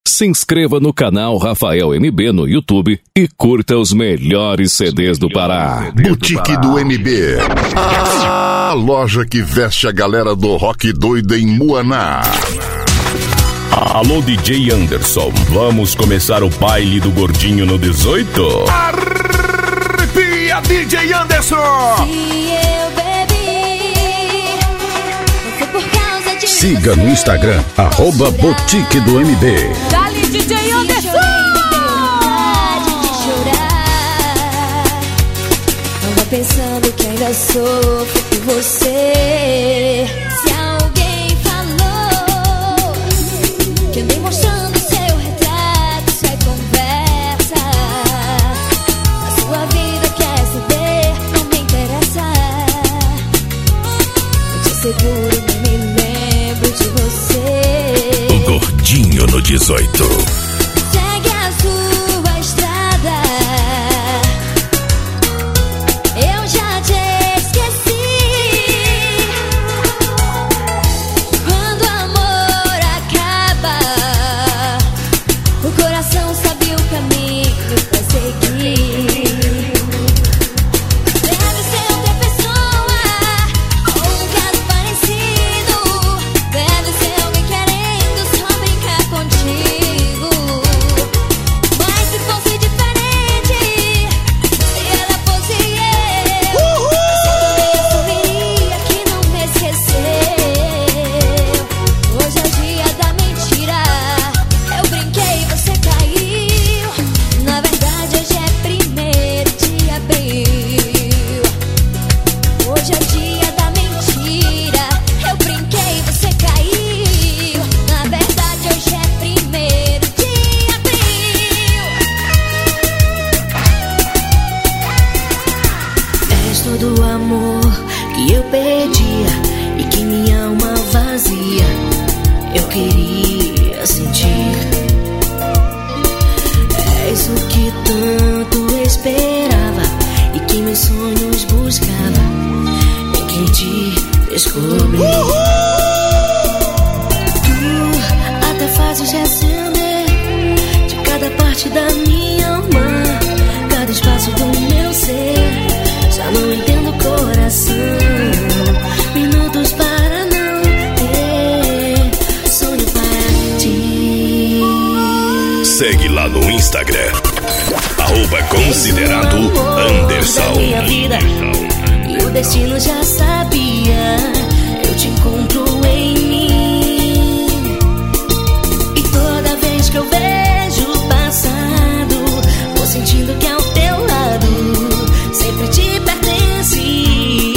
Se inscreva no canal Rafael MB no YouTube e curta os melhores CDs do Pará. Boutique do MB, a loja que veste a galera do rock doido em Muaná. Alô, DJ Anderson, vamos começar o baile do gordinho no 18? Arrepia, DJ Anderson! Se eu bebi, foi por causa de Siga no Instagram, @Boutique do MB. Dali, DJ Anderson! Tava pensando que ainda sofro por você. Se alguém falou que andei mostrando seu retrato, isso é conversa. A sua vida quer saber, não me interessa. Eu te seguro, nem me lembro de você. O gordinho no 18. Segue a sua estrada. Eu já te esqueci. Quando o amor acaba, o coração sabe o caminho pra seguir. Deve ser outra pessoa, ou um caso parecido. Deve ser alguém querendo só brincar contigo. Mas se fosse diferente, se ela fosse eu, você também assumiria que não me esqueceu. Hoje é o dia da mentira. Eu brinquei, você caiu. Na verdade, hoje é 1º de abril. Hoje é o dia da mentira. Eu brinquei, você caiu. Na verdade, hoje é 1º de abril. És todo o amor que eu pedia e que minha alma vazia eu queria sentir. És o que tanto esperava e que meus sonhos buscava em quem te descobri. Tu até fazes reacender de cada parte da minha alma, cada espaço do meu ser. Já não entendo o coração, minutos para não ter sonho para ti. Segue lá no Instagram, @considerado Anderson. Minha vida, e o destino já sabia. Eu te encontro em mim, e toda vez que eu vejo o passado, vou sentindo que ao teu lado sempre te pertenci.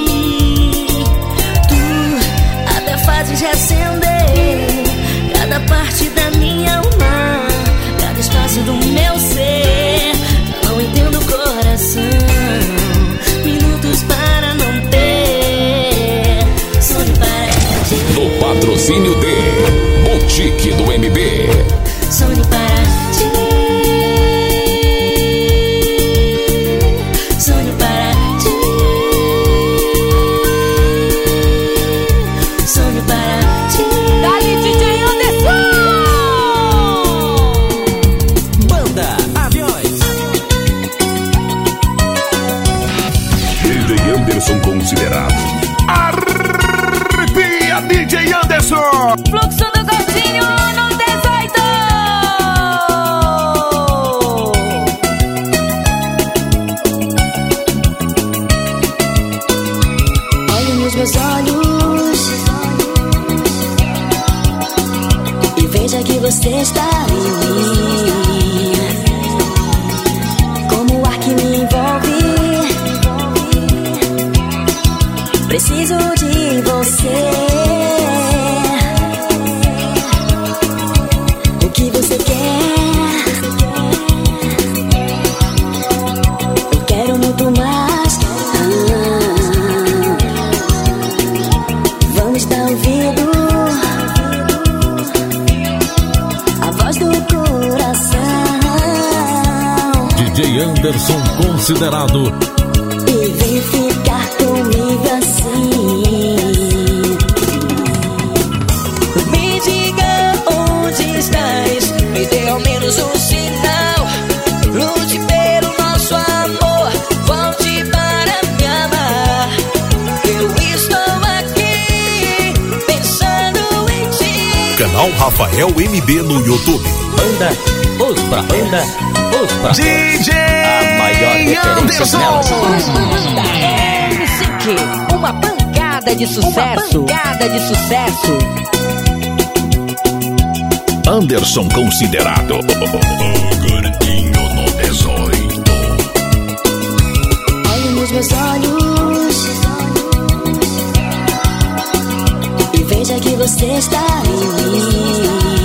Tu até fazes reacender cada parte da minha alma, cada espaço do meu ser. Não entendo o coração, minutos para não ter sonho para ti. No patrocínio de Boutique do MB. Sonho para ti. Sonho para ti. Sonho para ti. Dali, DJ Anderson! Banda Aviões. DJ Anderson considerado. Arrepia, DJ Anderson! Fluxo do gordinho no 18! Olhe nos meus olhos e veja que você está em mim, como o ar que me envolve. Preciso de você. O que você quer? Eu quero muito mais. Vamos dar ouvido à voz do coração. DJ Anderson considerado. E vem ficar comigo assim. Me diga onde estás. Canal Rafael MB no YouTube. Banda Os Pra Banda, Os Pra DJ a maior referência nelas. Banda MCQ, uma pancada de sucesso. Uma pancada de sucesso. Anderson Considerado. O gordinho no 18. Olhe nos meus olhos e veja que você está em mim,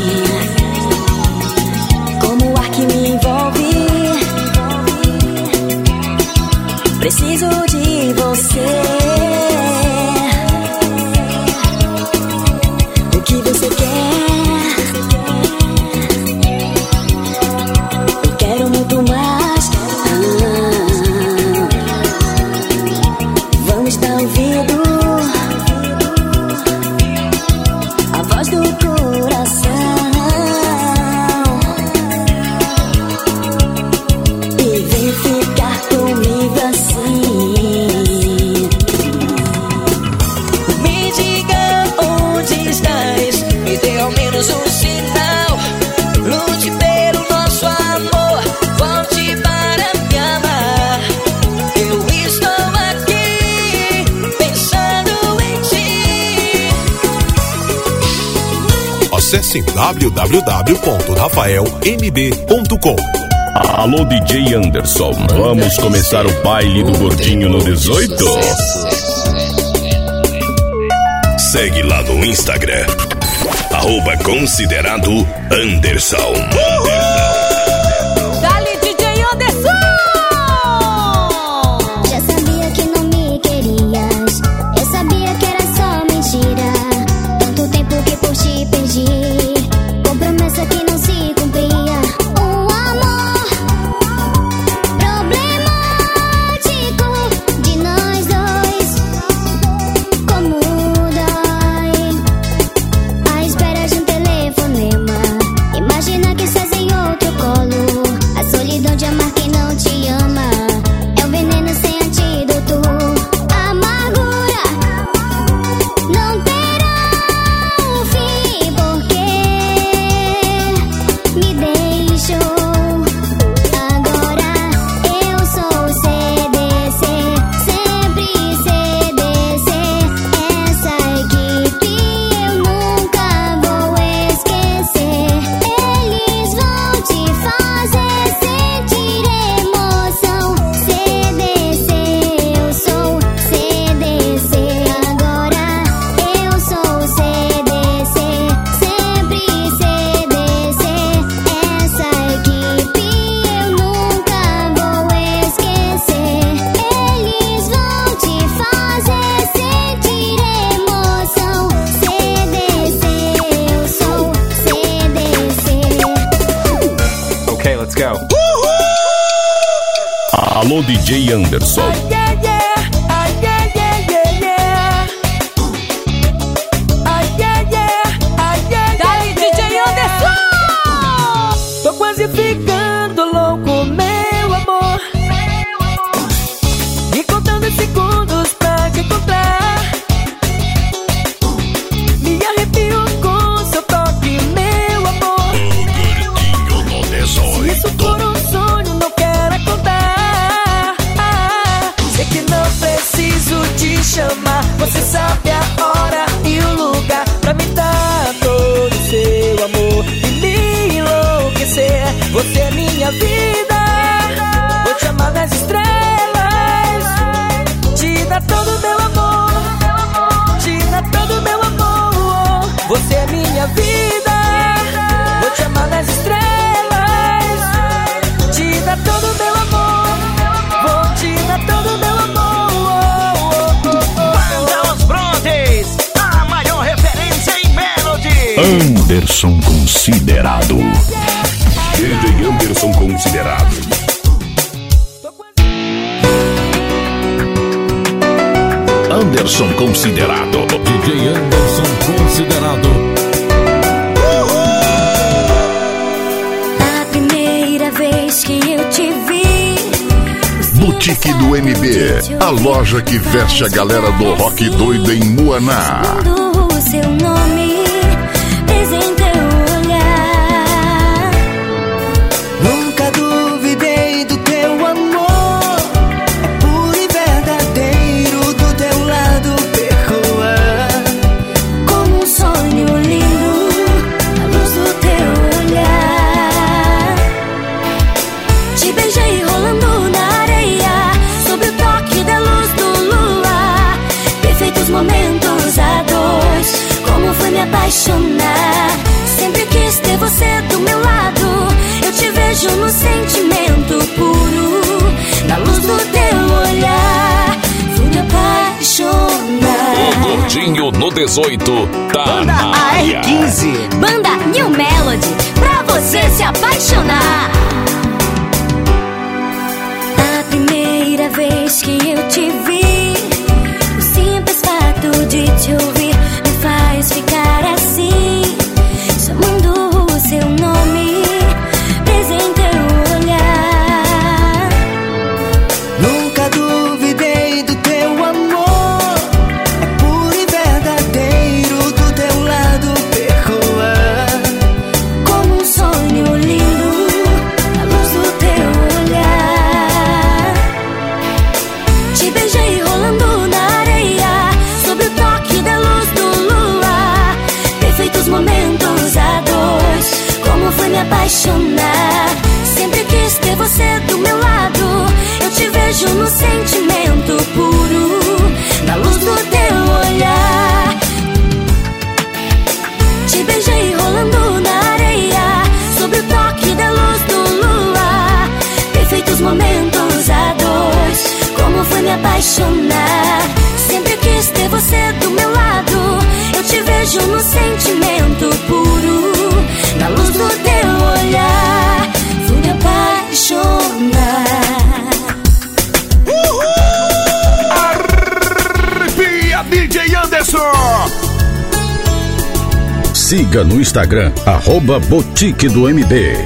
como o ar que me envolve. Preciso de você. O que você quer? Eu quero muito mais. Vamos dar ouvido à voz do coração e vem ficar comigo assim. Me diga onde estás, me dê ao menos um sinal. Lute pelo nosso amor, volte para me amar. Eu estou aqui pensando em ti. Acesse www.rafaelmb.com. Alô, DJ Anderson. Vamos começar o baile do gordinho no 18? Segue lá no Instagram. @considerado Anderson. Dali, DJ Anderson! Já sabia que não me querias, eu sabia que era só mentira. Tanto tempo que por ti perdi, com promessa que não se cumpria. Um amor problemático de nós dois. Como dói a espera de um telefonema. Imagina que estás em outro colo. A solidão de amar quem não te ama é um veneno sem antídoto. Amargura não terá um fim, porque me deixou. Agora eu sou CDC, sempre CDC. Essa equipe eu nunca vou esquecer. Eles vão te fazer sentir emoção. CDC, eu sou CDC. Agora eu sou CDC, sempre CDC. Essa equipe eu nunca vou esquecer. Eles vão te fazer sentir emoção. CDC, eu sou CDC. Okay, let's go. Alô, DJ Anderson. Yeah, yeah, ah, yeah, yeah, yeah, yeah. Ah, yeah, yeah, ah, yeah, Dali, DJ Anderson! Tô quase ficando louco, meu amor. E contando segundos pra te encontrar. Me arrepio com seu toque, meu amor. Se isso for um sonho, não quero acordar. Sei que não preciso te chamar. Você sabe a hora e o lugar pra me dar todo o seu amor e me enlouquecer. Você é minha vida, vou te amar nas estrelas. Te dar todo o meu amor, te dar todo o meu amor. Você é minha vida, vou te amar nas estrelas. Te dar todo o meu amor, vou te dar todo o meu amor. Banda Os Brontes, a maior referência em melody. Anderson Considerado. DJ Anderson Considerado. Anderson Considerado. DJ Anderson Considerado. A primeira vez que eu te vi, Boutique do MB, a loja que veste a galera do rock doido em Muaná. o seu nome, presentei apaixonar. Sempre quis ter você do meu lado. Eu te vejo no sentimento puro, na luz do teu olhar. Fui me apaixonar. O Gordinho no 18 tá Banda na área. AR15. Banda New Melody, pra você se apaixonar. A primeira vez que eu te vi, o simples fato de te ouvir me faz ficar assim, chamando o seu nome, preso em teu olhar. Nunca duvidei do teu amor, é puro e verdadeiro, do teu lado percoar. Como um sonho lindo, a luz do teu olhar. Te beijei rolando na areia, sob o toque da luz do luar. Perfeitos momentos a dois, como foi me apaixonar. Sempre quis ter você do meu lado. Eu te vejo no sentimento puro, na luz do teu olhar. Te beijei rolando na areia, sob o toque da luz do luar. Perfeitos momentos a dois, como foi me apaixonar. Sempre quis ter você do meu lado. Eu te vejo no sentimento puro, na luz do teu olhar. Fui me apaixonar. Arrepia, DJ Anderson. Siga no Instagram, @Boutique do MB.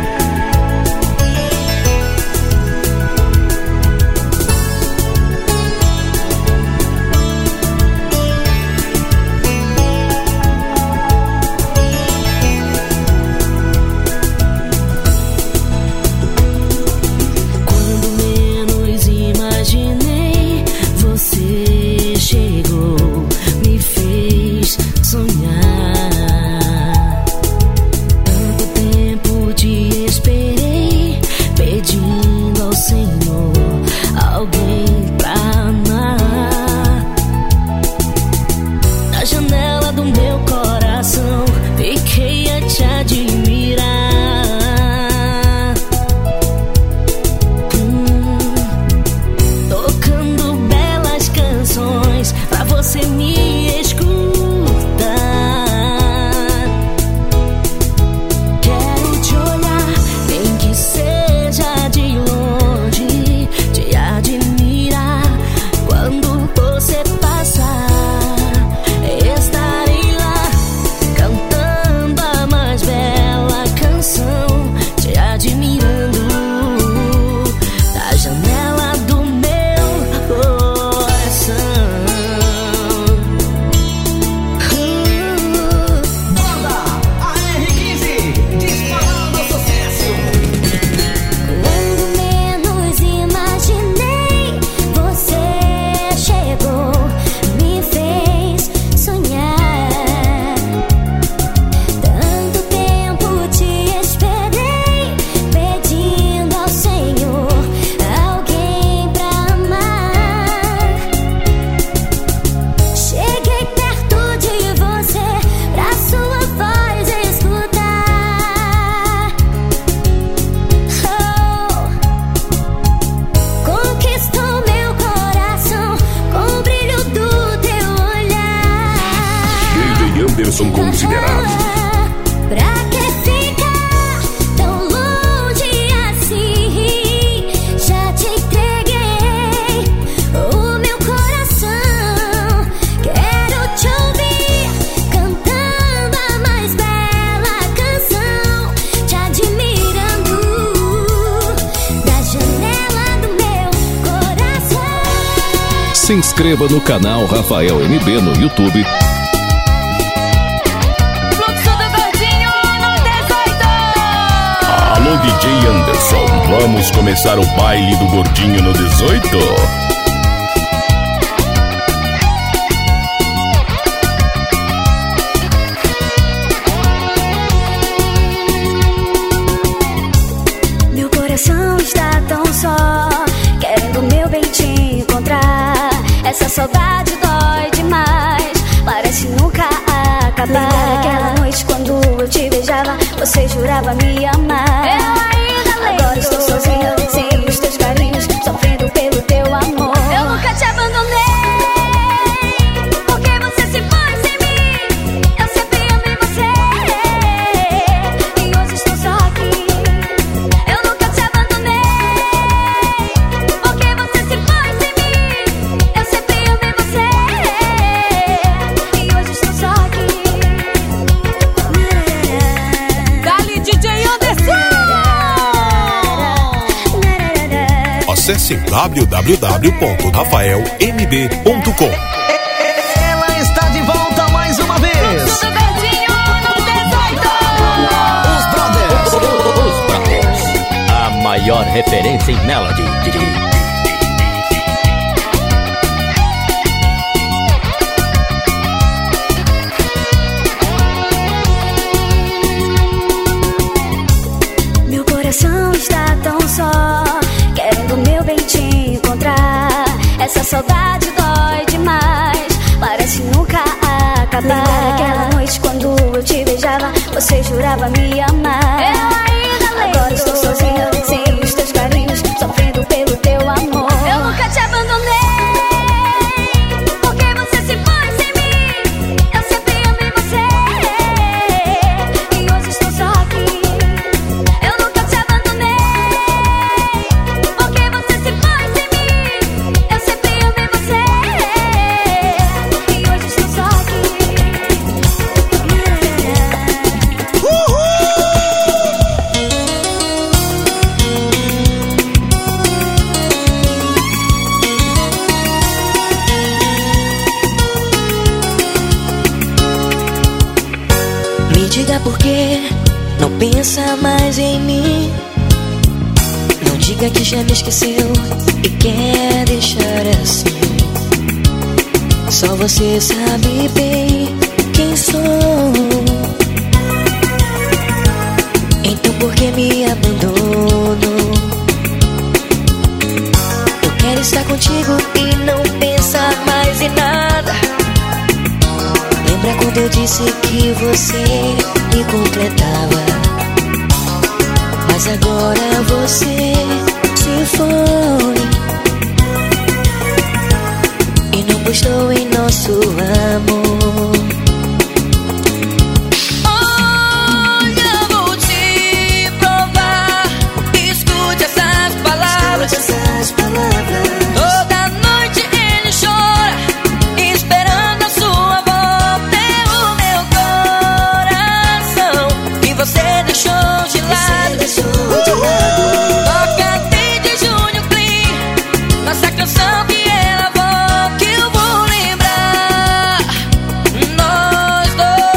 Quando menos imaginei, você chegou, me fez sonhar. Tanto tempo te esperei, pedindo ao Senhor alguém pra amar. Na janela do meu coração, fiquei a te admirar. Tocando belas canções pra você me escutar. Quero te olhar, nem que seja de longe, te admirar. Quando você passar, estarei lá, cantando a mais bela canção, te admirando. Da janela do meu coração. Banda AR15. Disparando sucesso. Quando menos imaginei, você chegou, me fez sonhar. Tanto tempo te esperei, pedindo ao Senhor alguém pra amar. Cheguei perto de você, pra sua voz escutar. Conquistou meu coração com o brilho do teu olhar. DJ Anderson considerado. Pra que ficar tão longe assim? Já te entreguei o meu coração. Quero te ouvir cantando a mais bela canção, te admirando. Da janela do meu coração. Se inscreva no canal Rafael MB no YouTube. Fluxo do Gordinho no 18. Alô, DJ Anderson, vamos começar o baile do Gordinho no 18? Meu coração está tão só, querendo meu bem te encontrar. Essa saudade dói demais, parece nunca acabar. você jurava me amar. Eu ainda lembro. Agora estou sozinha, sem os teus carinhos, sofrendo pelo teu amor. Eu nunca te abandonei, porque você se foi sem mim. Eu sempre amei você, e hoje estou só aqui. Eu nunca te abandonei, porque você se foi sem mim. Eu sempre amei você, e hoje estou só aqui. Dali DJ Anderson! Acesse www.rafaelmb.com. Ela está de volta mais uma vez. Tudo gordinho no 18! Os Brothers. Os Brothers. A maior referência em Melody. Meu coração está tão só, querendo meu bem te encontrar. Essa saudade dói demais, parece nunca acabar. Lembrar aquela noite quando eu te beijava, você jurava me amar. Eu ainda lembro. Agora estou sozinha, sem os teus carinhos, sofrendo pelo teu amor. Eu nunca te abandonei, porque você se foi sem mim. Eu sempre amei você, e hoje estou só aqui. Eu nunca te abandonei, porque você se foi sem mim. Eu sempre amei você, e hoje estou só aqui. Me diga por que não pensa mais em mim. Não diga que já me esqueceu e quer deixar assim. Só você sabe bem quem sou. Então por que me abandonou? Eu quero estar contigo e não pensar mais em nada. Lembra quando eu disse que você me completava? Mas agora você se foi e não gostou em nosso amor. Olha, vou te provar. Escute essas palavras. Toda noite ele chora, esperando a sua volta. O meu coração que você deixou de lado. Toca desde Júnior Clean, nossa canção que ela volta, que eu vou lembrar. Nós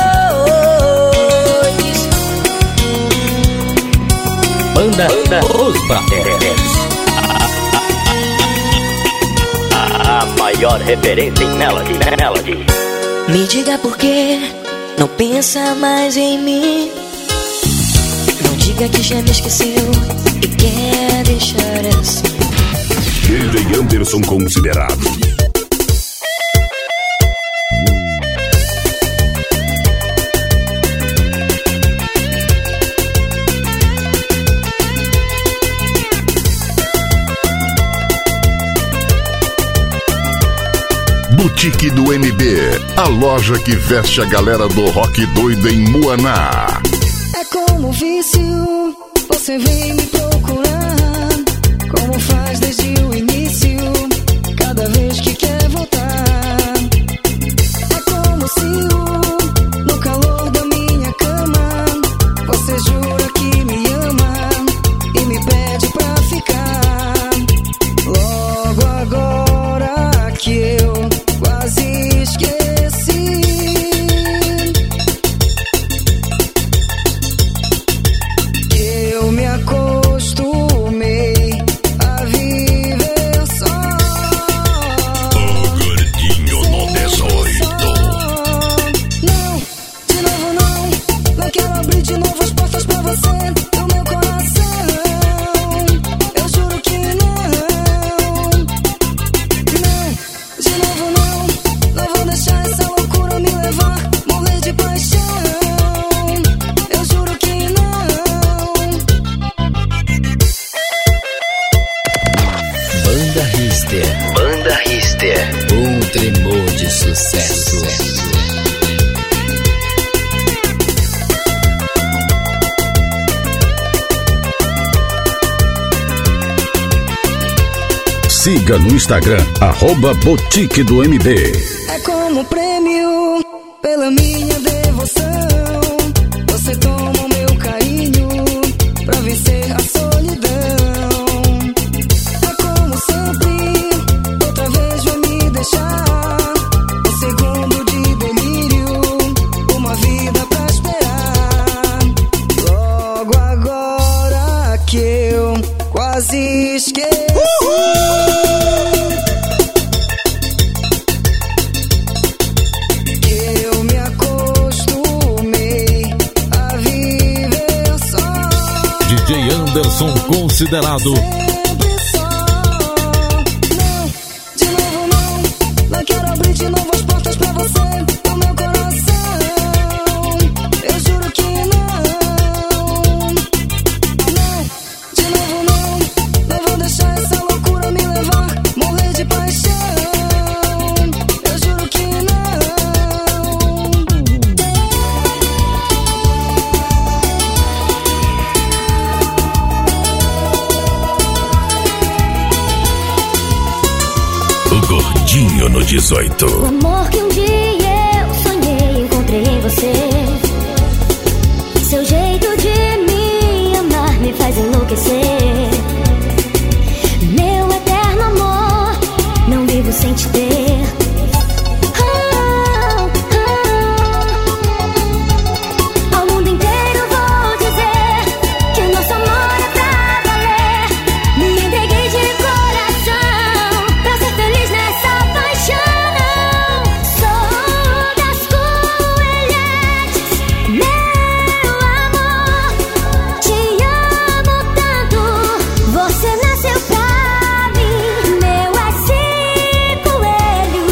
dois. Banda Os Brothers. A maior referência em Melody. Me diga por que não pensa mais em mim. Não diga que já me esqueceu e quer deixar assim. DJ Anderson considerado. Boutique do MB, a loja que veste a galera do rock doido em Muaná. É como vício, você vem me procurar, como faz desde o início, cada vez que quer voltar. É como o ciúme, no calor da minha cama, você jura que me ama e me pede pra ficar. Logo agora que eu quase esqueci, eu me acostumei a viver só. Siga no Instagram, @Boutique do MB. É como prêmio pela minha devoção. Você toma o meu carinho pra vencer a solidão. É como sempre, outra vez vai me deixar. Um segundo de delírio, uma vida pra esperar. Logo agora que eu quase esqueci. DJ Anderson considerado. Sempre só. Não, de novo não. Não quero abrir de novo as portas pra você, no meu coração. Eu juro que não. Não, de novo não. Não vou deixar essa loucura me levar, morrer de paixão. Eu juro que não. O Gordinho no 18. O amor que um dia eu sonhei, encontrei em você. Seu jeito de me amar me faz enlouquecer. Meu eterno amor, não vivo sem te ter. Ao mundo inteiro vou dizer que o nosso amor é pra valer. Me entreguei de coração pra ser feliz nessa paixão. Sou das coelhetes, meu amor. Te amo tanto, você nasceu pra mim. Meu é esse coelho.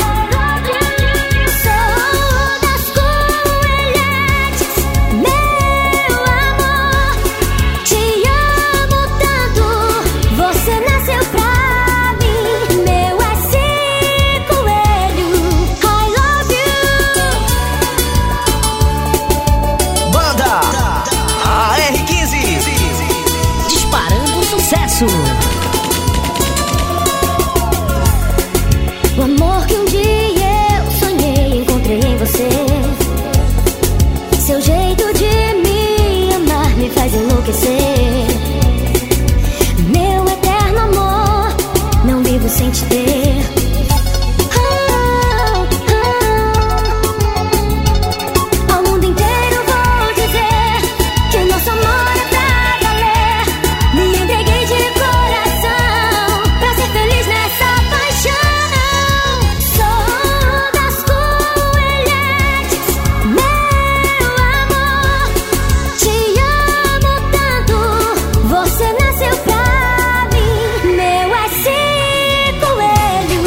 Sou das coelhetes, meu amor. Te amo tanto, você nasceu pra mim. Meu é esse coelho. I love you. Banda AR15, disparando sucesso. O amor que um dia eu sonhei, encontrei em você. Seu jeito de me amar me faz enlouquecer. Meu eterno amor, não vivo sem te ter. Ao mundo inteiro vou dizer que o nosso amor é pra valer. Me entreguei de coração pra ser feliz nessa paixão. Sou das coelhetes, meu amor. Te amo tanto, você nasceu pra mim. Meu é esse coelho.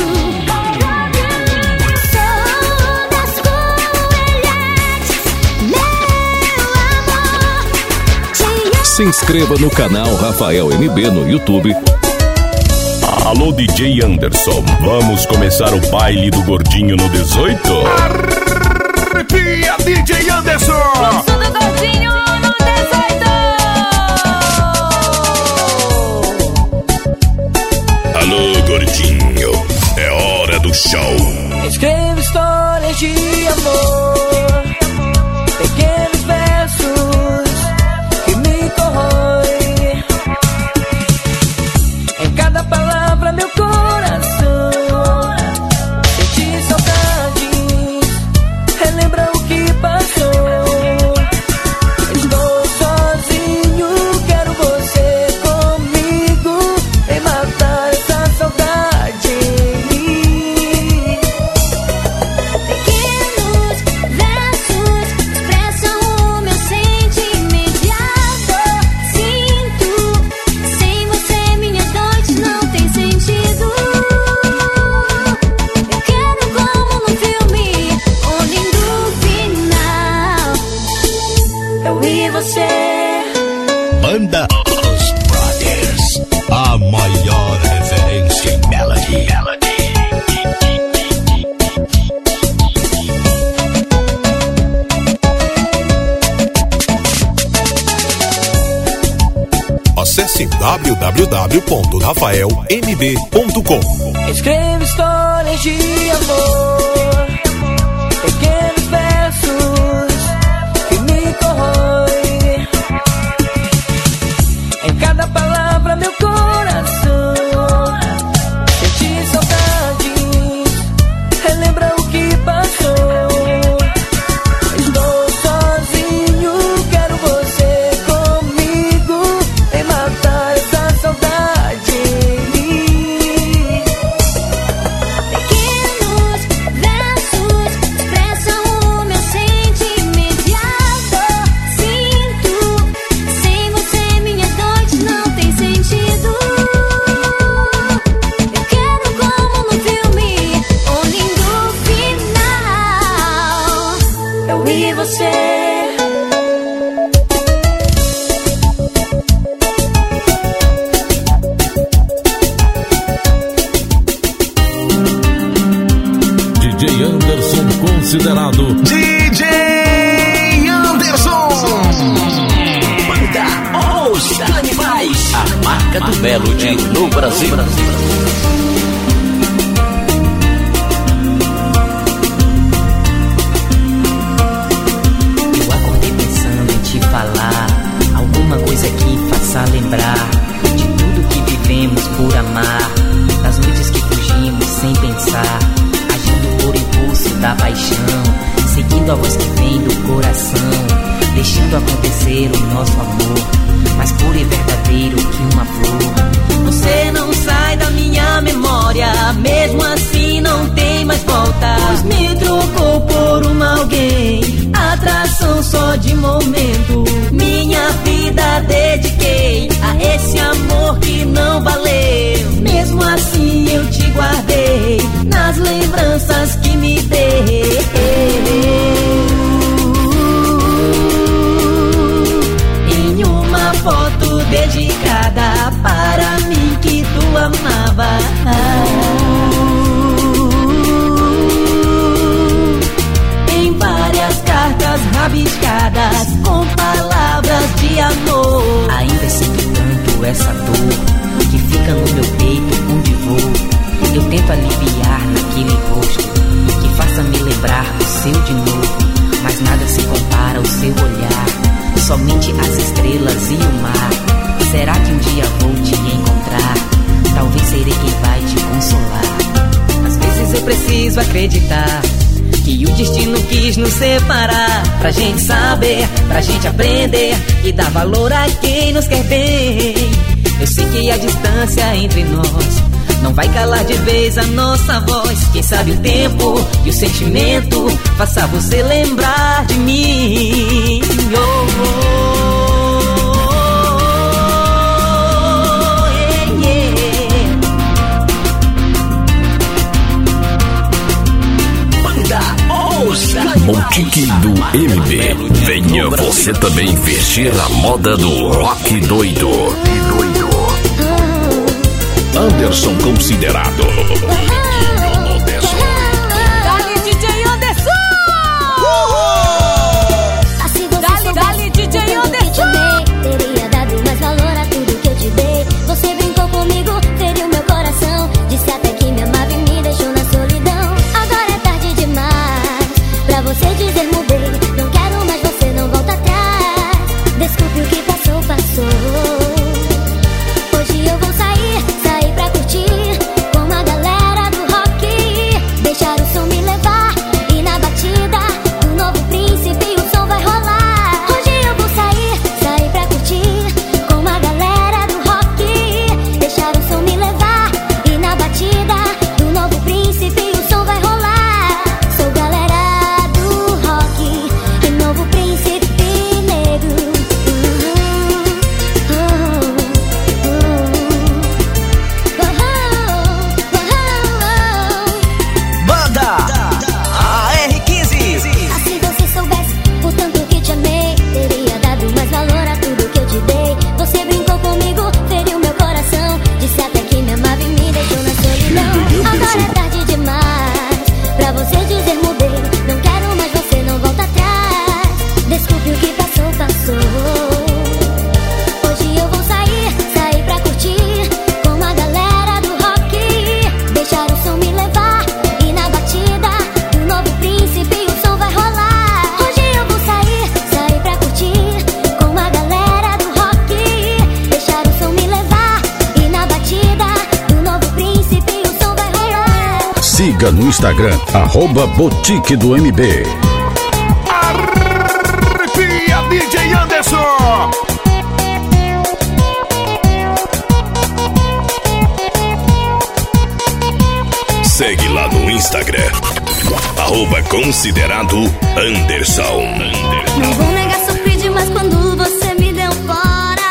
Sou das coelhetes, meu amor. Te amo. Se inscreva no canal Rafael MB no YouTube. Alô, DJ Anderson. Vamos começar o baile do Gordinho no 18? Arrepia, DJ Anderson! Som do Gordinho no 18. Alô, Gordinho. É hora do show. Escrevo histórias de amor, pequenos versos que me corroem. Em cada palavra meu coração senti saudades, relembra o que passou. Estou sozinho, quero você comigo, em matar essa saudade em mim. Pequenos versos expressam o meu sentimento e a dor sinto. Sem você minhas noites não têm sentido. Eu quero como num filme, um lindo final. Eu e você. Banda Os Brothers, a maior referência em melody. Acesse Acesse www.rafaelmb.com. Escrevo histórias de amor, pequenos versos que me corroem. Em cada palavra meu coração sente saudades, relembra o que passou. Estou sozinho, quero você comigo, vem matar essa saudade em mim. Pequenos versos expressam o meu sentimento e a dor sinto. Sem você minhas noites não tem sentido. Eu quero como no filme um lindo final, eu e você. DJ Anderson considerado DJ Anderson. Banda Os Canibais. A marca do Melody no Brasil. Eu acordei pensando em te falar alguma coisa que faça lembrar de tudo que vivemos por amar, das noites que fugimos sem pensar, agindo por impulso da paixão, seguindo a voz que vem do coração, deixando acontecer o nosso amor, mais puro e verdadeiro que uma flor. Você não sai da minha memória, mesmo assim não tem mais volta, pois me trocou por uma alguém, atração só de momento. Minha vida dediquei a esse amor que não valeu, mesmo assim eu te guardei nas lembranças que me deu. Em uma foto dedicada para mim que tu amava, em várias cartas rabiscadas com palavras de amor. Ainda sinto tanto essa dor que fica no meu peito onde vou. Eu tento aliviar naquele rosto que faça me lembrar o seu de novo, mas nada se compara ao seu olhar, somente as estrelas e o mar. Será que um dia vou te encontrar? Talvez serei quem vai te consolar. Às vezes eu preciso acreditar que o destino quis nos separar, pra gente saber, pra gente aprender e dar valor a quem nos quer bem. Eu sei que a distância entre nós não vai calar de vez a nossa voz. Quem sabe o tempo e o sentimento faça você lembrar de mim. Oh, oh, yeah, Banda Os Boutique do MB. Venha você também vestir a moda do rock doido. Anderson considerado. Dali DJ Anderson! Dali DJ Anderson! Teria dado mais valor a tudo que eu te dei. Você brincou comigo, feriu meu coração, disse até que me amava e me deixou na solidão. Agora é tarde demais pra você dizer mudei. Não quero mais, você não volta atrás. Desculpe, o que passou, passou. Hoje eu vou sair pra curtir com a galera do rock Siga no Instagram, @Boutique do MB. Arrepia, DJ Anderson! Segue lá no Instagram, @considerado Anderson. Não vou negar, sofri demais quando você me deu fora.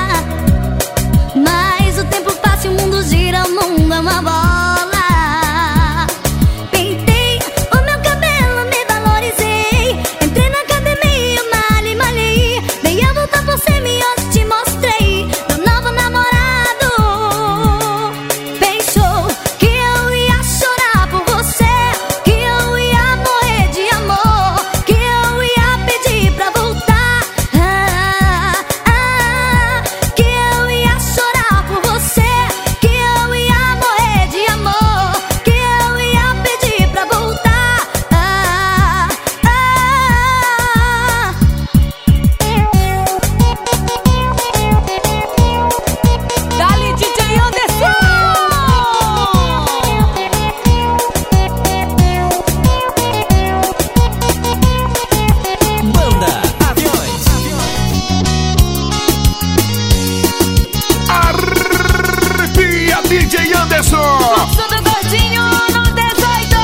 Mas o tempo passa e o mundo gira, o mundo é uma bola. Pintei o meu cabelo, me valorizei. Entrei na academia, malhei. Dei a volta por cima e hoje te mostrei meu novo namorado. Pensou que eu ia chorar por você, que eu ia morrer de amor, que eu ia pedir pra voltar, que eu ia chorar por você, que eu ia morrer de amor, que eu ia pedir pra voltar. Dali, DJ Anderson! Banda Aviões. Arrepia, DJ Anderson! Fluxo do Gordinho no 18.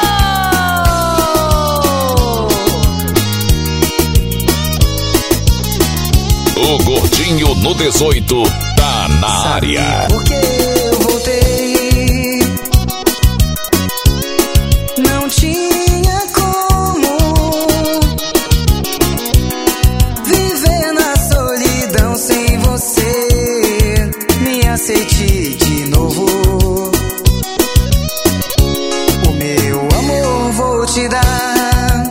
O Gordinho no 18 tá na área. Porque eu voltei, não tinha como viver na solidão sem você. Me aceite de novo, o meu amor vou te dar.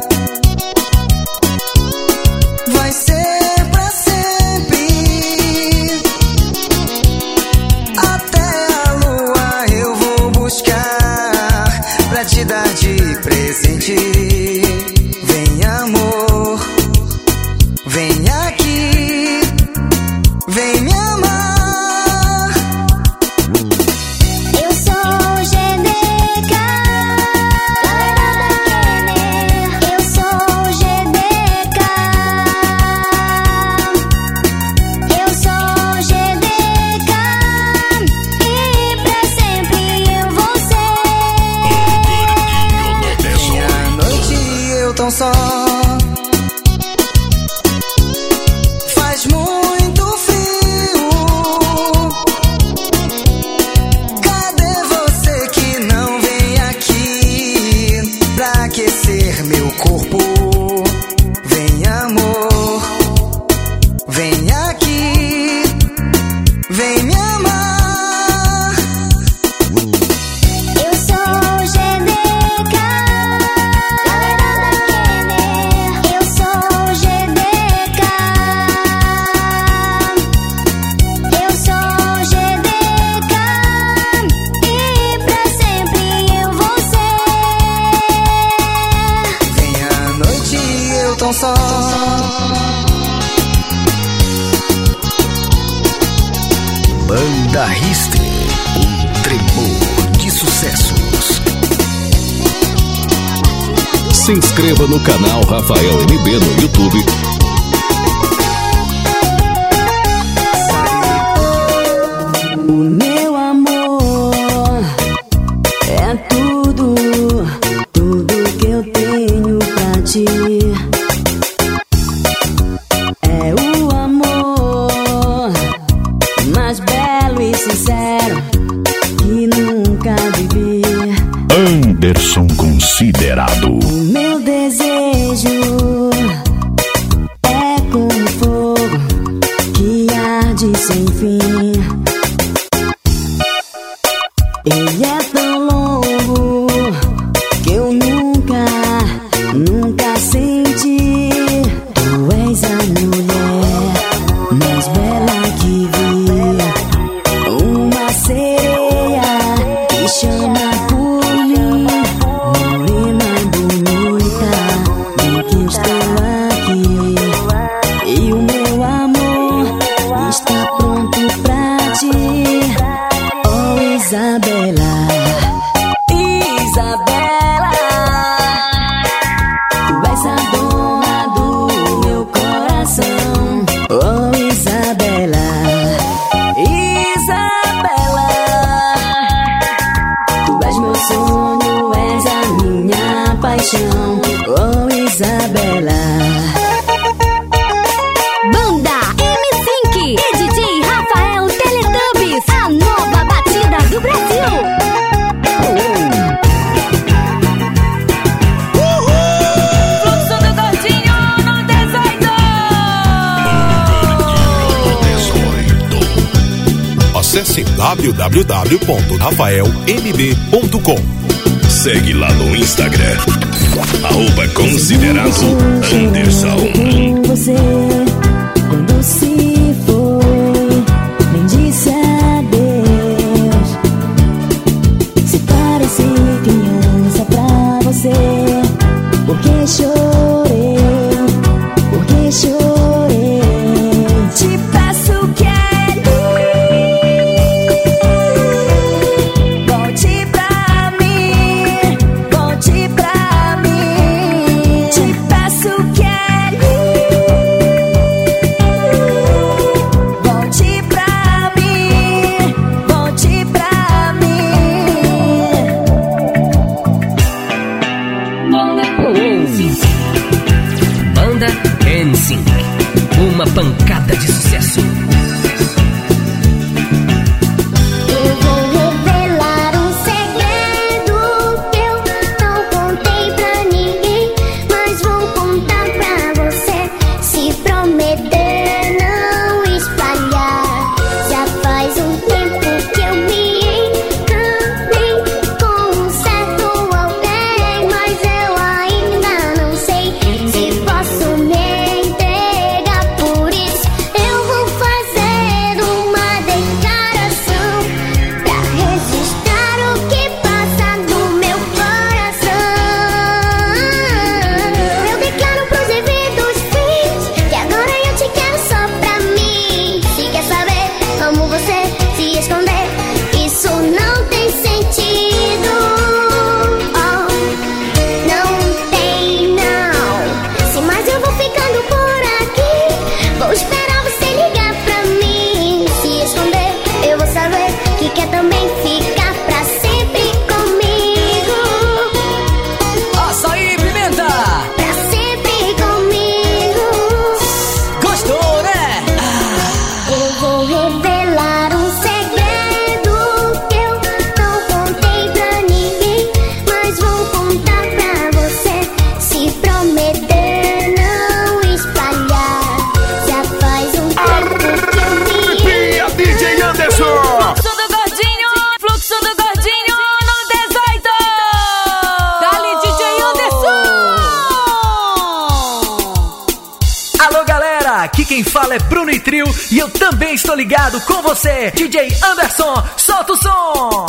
Vai ser pra sempre, até a lua eu vou buscar pra te dar de presente. Vem amor, vem aqui, vem me amar. Eu sou GDK, eu sou GDK, eu sou GDK, e pra sempre eu vou ser. Meia noite eu tão só, faz muito frio. Cadê você que não vem aqui pra aquecer meu corpo? Vem amor, vem aqui, vem me amar. Eu sou GDK, eu sou GDK, eu sou GDK, e pra sempre eu vou ser. Vem à noite eu tão só, Banda Ristre, tremor de sucessos. Se inscreva no canal Rafael MB no YouTube. o meu amor é tudo, tudo que eu tenho pra ti. É o amor mais belo e sincero que nunca vivi. Anderson Considerado. O meu desejo é como fogo que arde sem fim. Ele é tão longo que eu nunca senti. Tu és a mulher mais bela que vi, uma sereia que chama por mim. Morena bonita, bem que estou aqui, e o meu amor está pronto pra ti. Oh Isabela, Acesse www.rafaelmb.com. Segue lá no Instagram, @considerado Anderson. Você, quando se foi, nem disse adeus. Se parecer criança pra você, porque chorei, porque chorei. Te peço que volte pra mim, volte pra mim. Te peço que volte pra mim, volte pra mim. Banda NSYNC, uma pancada de sucesso. Eu vou revelar um segredo que eu não contei pra ninguém, mas vou contar pra você. Se prometer não espalhar. Já faz um tempo que eu me encantei com um certo alguém, mas eu ainda não sei se posso me entregar. Por isso eu vou fazer uma declaração pra registrar o que passa no meu coração. Eu declaro pros eventos frios que agora eu te quero só pra mim. Se quer saber como você se esconder, isso não tem sentido. Oh, não tem não. Se mais eu vou ficando por aqui, vou esperar você ligar pra mim. Se esconder, eu vou saber que quer também ficar pra sempre comigo. Açaí Pimenta! Pra sempre comigo. Gostou, né? Eu vou revelar um segredo que eu não contei pra ninguém, mas vou contar pra você. Se prometer não espalhar. Já faz um tempo que eu me Arrepia, DJ Anderson! Fluxo do gordinho no 18. Dali, DJ Anderson. Alô, galera! Aqui quem fala é Bruno e Trio e eu também estou ligado com você, DJ Anderson. Solta o som!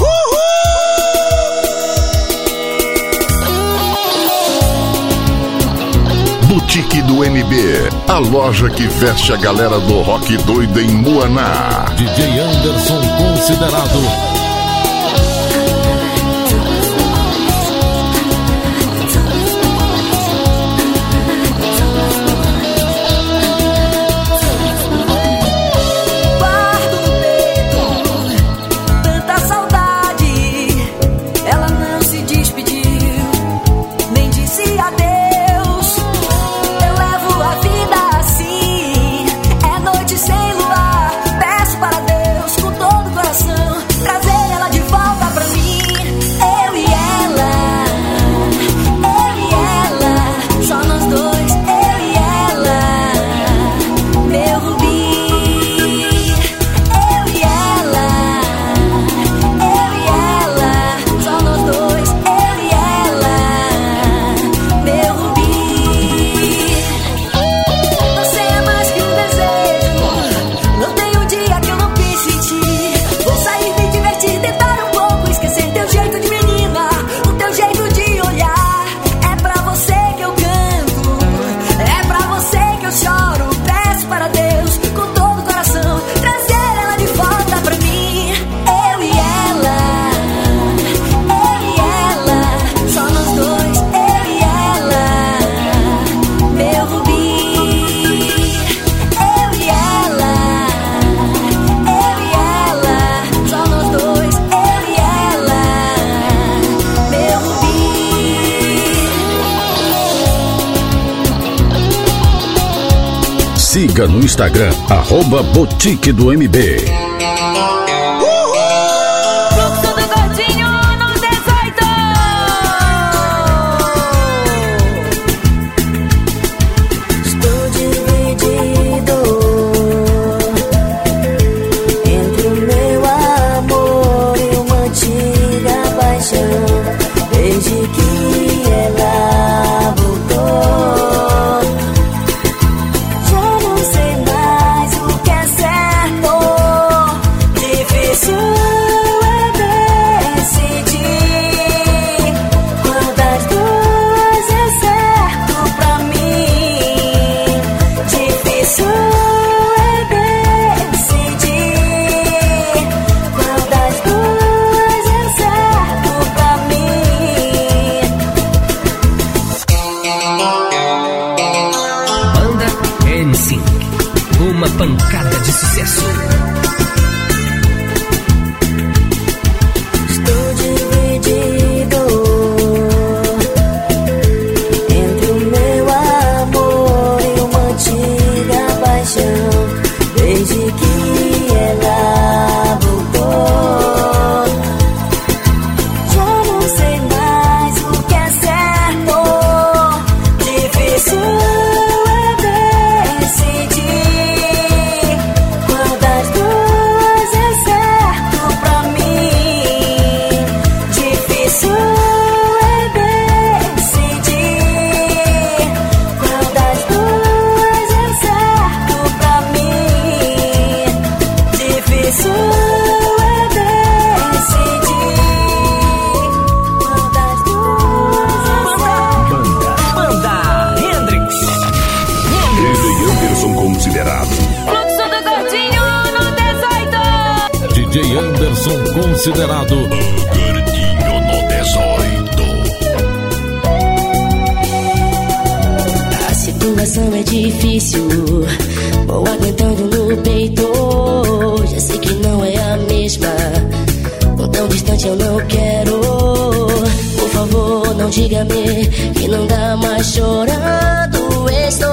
Boutique do MB, a loja que veste a galera do rock doido em Muaná. DJ Anderson considerado. Guardo no peito tanta saudade. Ela não se despediu, nem disse adeus. Eu levo a vida assim, é noite sem luar. Peço para Deus com todo o coração trazer ela de volta pra mim. Eu e ela, só nós dois. Eu e ela, meu rubi. Eu e ela, só nós dois. Eu e ela, meu rubi. Você é mais que um desejo, não tem um dia que eu não pense em ti. Vou sair, me divertir, tentar um pouco, esquecer teu jeito de menina, o teu jeito de olhar. É pra você que eu canto, é pra você que eu choro. Peço para Deus com todo o coração trazer ela de volta pra mim. Eu e ela, só nós dois. Eu e ela, meu rubi. Eu e ela, só nós dois. Eu e ela, meu rubi. Siga no Instagram, @Boutique do MB. Fluxo do gordinho no 18. Estou dividido entre o meu DJ Anderson considerado o gordinho no 18. A situação é difícil, vou aguentando no peito. Já sei que não é a mesma, tão distante eu não quero. Por favor, não diga-me que não dá mais chorando. Estou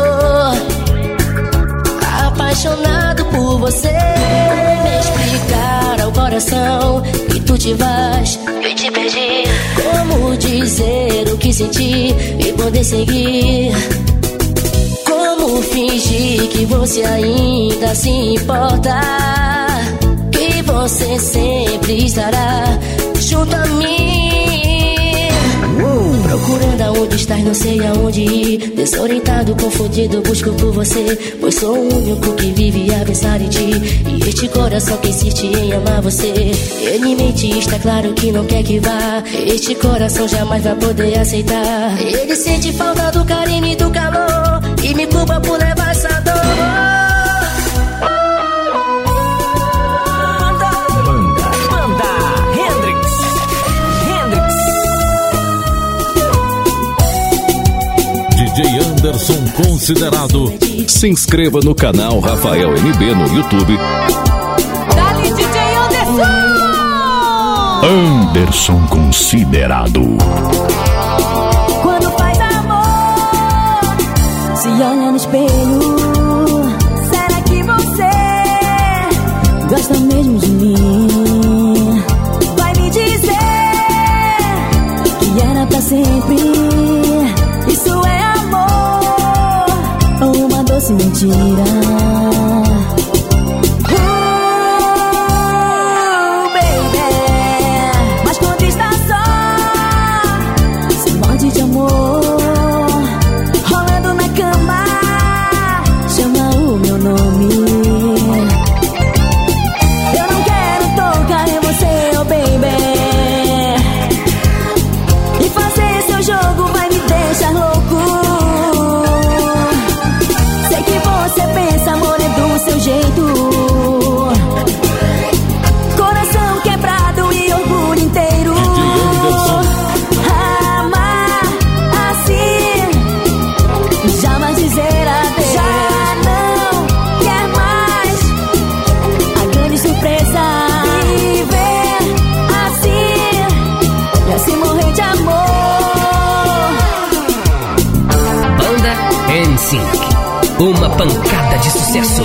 apaixonado por você. Me explicar ao coração que tu te vais, eu te perdi. Como dizer o que senti e poder seguir? Como fingir que você ainda se importa? Que você sempre estará junto a mim. Procurando aonde estás, não sei aonde ir. Desorientado, confundido, busco por você, pois sou o único que vive a pensar em ti. E este coração que insiste em amar você, ele em mente está claro que não quer que vá. Este coração jamais vai poder aceitar. Ele sente falta do carinho e do calor e me culpa por levar essa dor. DJ Anderson considerado. Se inscreva no canal Rafael MB no YouTube. Dali DJ Anderson! Anderson considerado. Quando faz amor, se olha no espelho, será que você gosta mesmo de mim? Vai me dizer que era pra sempre. Isso é amor ou uma doce mentira? Baby, mas quando está só, se morde de amor, rolando na cama, chama o meu nome. Eu não quero tocar em você, oh baby, e fazer seu jogo vai me deixar louco. Sei que você pensa, amor, é do seu jeito. Coração quebrado e orgulho inteiro. Amar assim, jamais dizer adeus. Já não quer mais a grande surpresa. Viver assim, já se morrer de amor. Banda NSYNC, uma pancada de sucesso.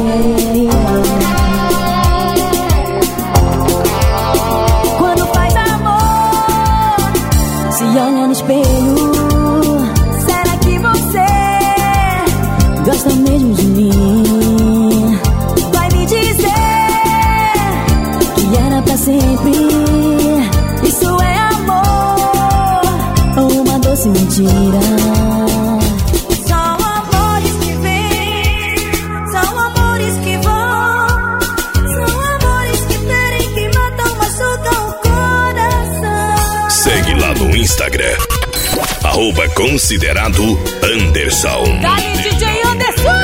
Quando faz amor, se olha no espelho, será que você gosta mesmo de mim? Vai me dizer que era pra sempre. Isso é amor ou uma doce mentira? São amores que vêm, são amores que vão, são amores que ferem, que matam, machucam o coração. Segue lá no Instagram, @considerado Anderson. Dali DJ Anderson!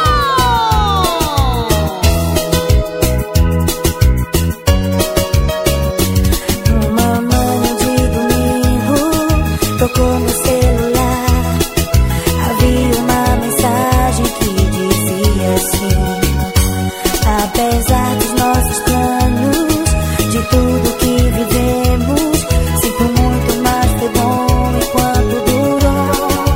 Uma manhã de domingo, tocou meu celular. Havia uma mensagem que dizia assim: apesar dos nossos planos, de tudo que vivemos, sinto muito, mas foi bom enquanto durou.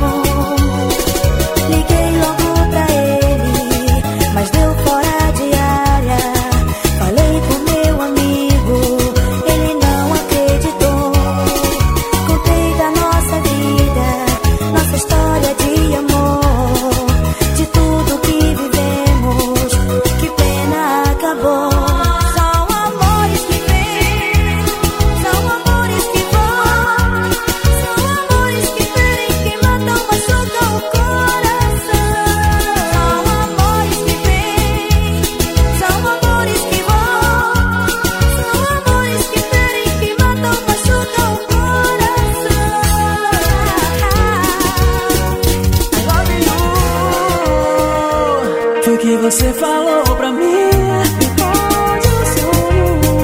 Liguei logo pra ele, mas deu fora de área. Falei com meu amigo, ele não acreditou. Contei da nossa vida, nossa história de amor, de tudo que vivemos, que pena acabou. São amores que vêm, são amores que vão, são amores que ferem, que matam, machucam o coração. São amores que vêm, são amores que vão, são amores que ferem, que matam, machucam o coração. I love you. Foi o que você falou pra mim. Onde eu sou,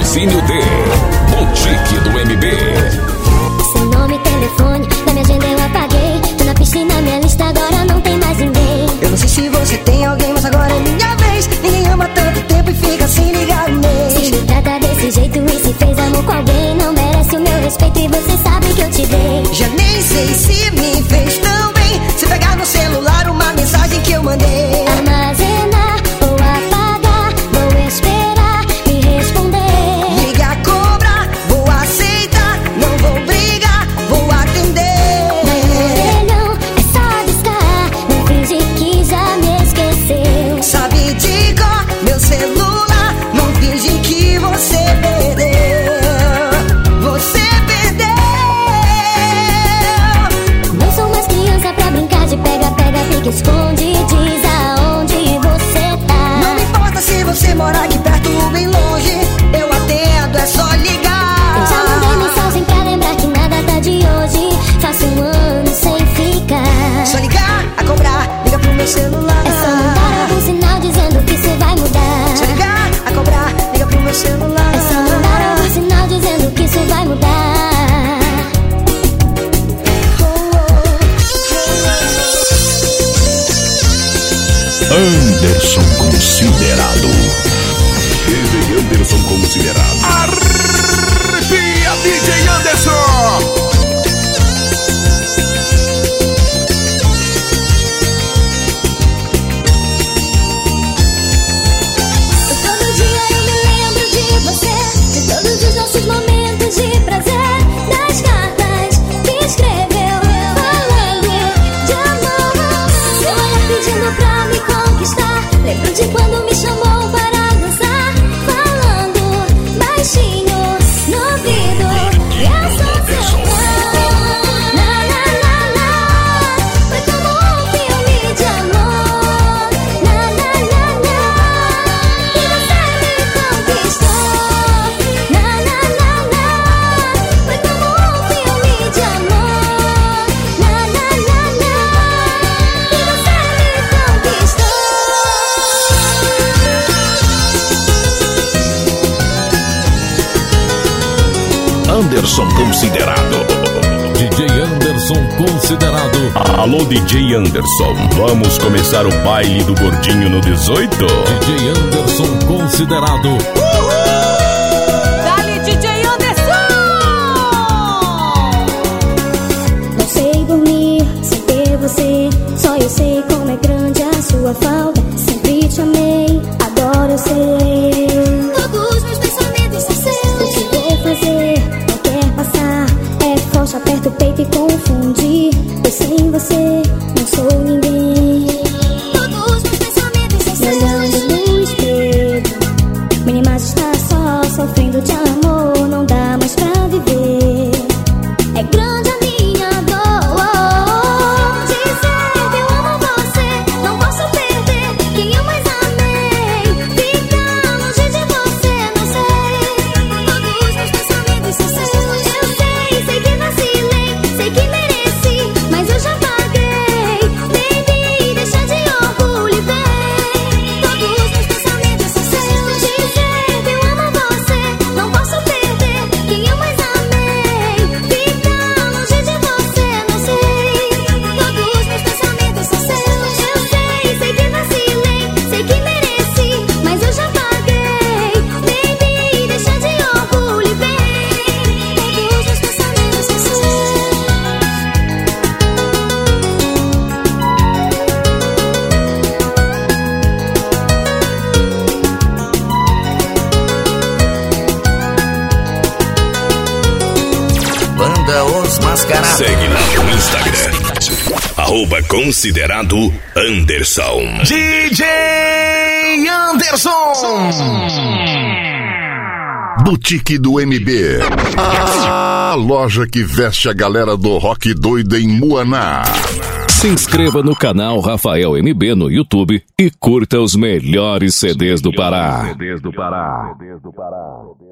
patrocínio de Boutique do MB. Seu nome, telefone, da minha agenda eu apaguei. Tô na piscina, minha lista agora não tem mais ninguém. Eu não sei se você tem alguém, mas agora é minha vez. Ninguém ama tanto tempo e fica sem ligar o mês. Se me trata desse jeito e se fez amor com alguém, não merece o meu respeito e você sabe que eu te dei. Já nem sei se me fez tão bem. Se pegar no celular uma mensagem que eu mandei. Armazenar ou apagar, vou esperar me responder. Ligar, cobrar, vou aceitar. Não vou brigar, vou atender. Orelhão, é só discar, não finge que já me esqueceu. Sabe de cor meu celular, não finge que você perdeu. Você perdeu. Não sou mais criança pra brincar de pega, pega, fica, esconde, diz aonde você tá. Não me importa se você mora aqui perto ou bem longe, eu atendo, é só ligar. Eu já mandei mensagem pra lembrar que nada tá de hoje. Faço um ano sem ficar. Só ligar, a cobrar, liga pro meu celular. É só mandar algum sinal dizendo que isso vai mudar. Só ligar, a cobrar, liga pro meu celular. É só mandar algum sinal dizendo que isso vai mudar. Anderson Considerado. DJ Anderson Considerado. Arrepia, DJ Anderson! Todo dia eu me lembro de você, de todos os nossos momentos de prazer, das cartas que escreveu, falando de amor. Seu olhar pedindo pra me conquistar. Lembro de quando me chamou para dançar, falando baixinho no ouvido. Eu sou seu fã. Na, na, na, na. Foi como um filme de amor. Na, na, na, na. E você me conquistou. Na, na, na, na. Foi como um filme de amor. Na, na, na, na. E você me conquistou. Anderson Considerado. DJ Anderson Considerado. Alô, DJ Anderson. Vamos começar o baile do gordinho no 18? DJ Anderson Considerado. Dale, DJ Anderson! Não sei dormir sem ter você. Só eu sei como é grande a sua falta. Sempre te amei, agora eu sei. Todos meus pensamentos são seus. O que vou fazer? Não quer passar. É forte, aperta o peito e confundir. Eu sem você não sou ninguém. Todos meus pensamentos são seus. Me olhando no espelho, minha imagem está só sofrendo de amor. Não dá mais pra viver. É grande a minha dor. Dizer que eu amo você, não posso perder quem eu mais amei. Ficar longe de você, não sei. Todos meus pensamentos são seus. Eu sei que vacilei, sei que mereci, mas eu já paguei. Baby, deixa de orgulho e vem. Todos meus pensamentos são seus. Dizer que eu amo você, não posso perder quem eu mais amei. Ficar longe de você, não sei. Todos meus pensamentos são seus. Eu sei que vacilei, sei que mereci, mas eu já paguei. Baby, deixa de orgulho e vem. Todos meus pensamentos são seus. Banda Os Mascarados. Segue lá no Instagram. @Considerado Anderson. DJ Anderson! Boutique do MB. A loja que veste a galera do rock doido em Muaná. Se inscreva no canal Rafael MB no YouTube e curta os melhores CDs do Pará.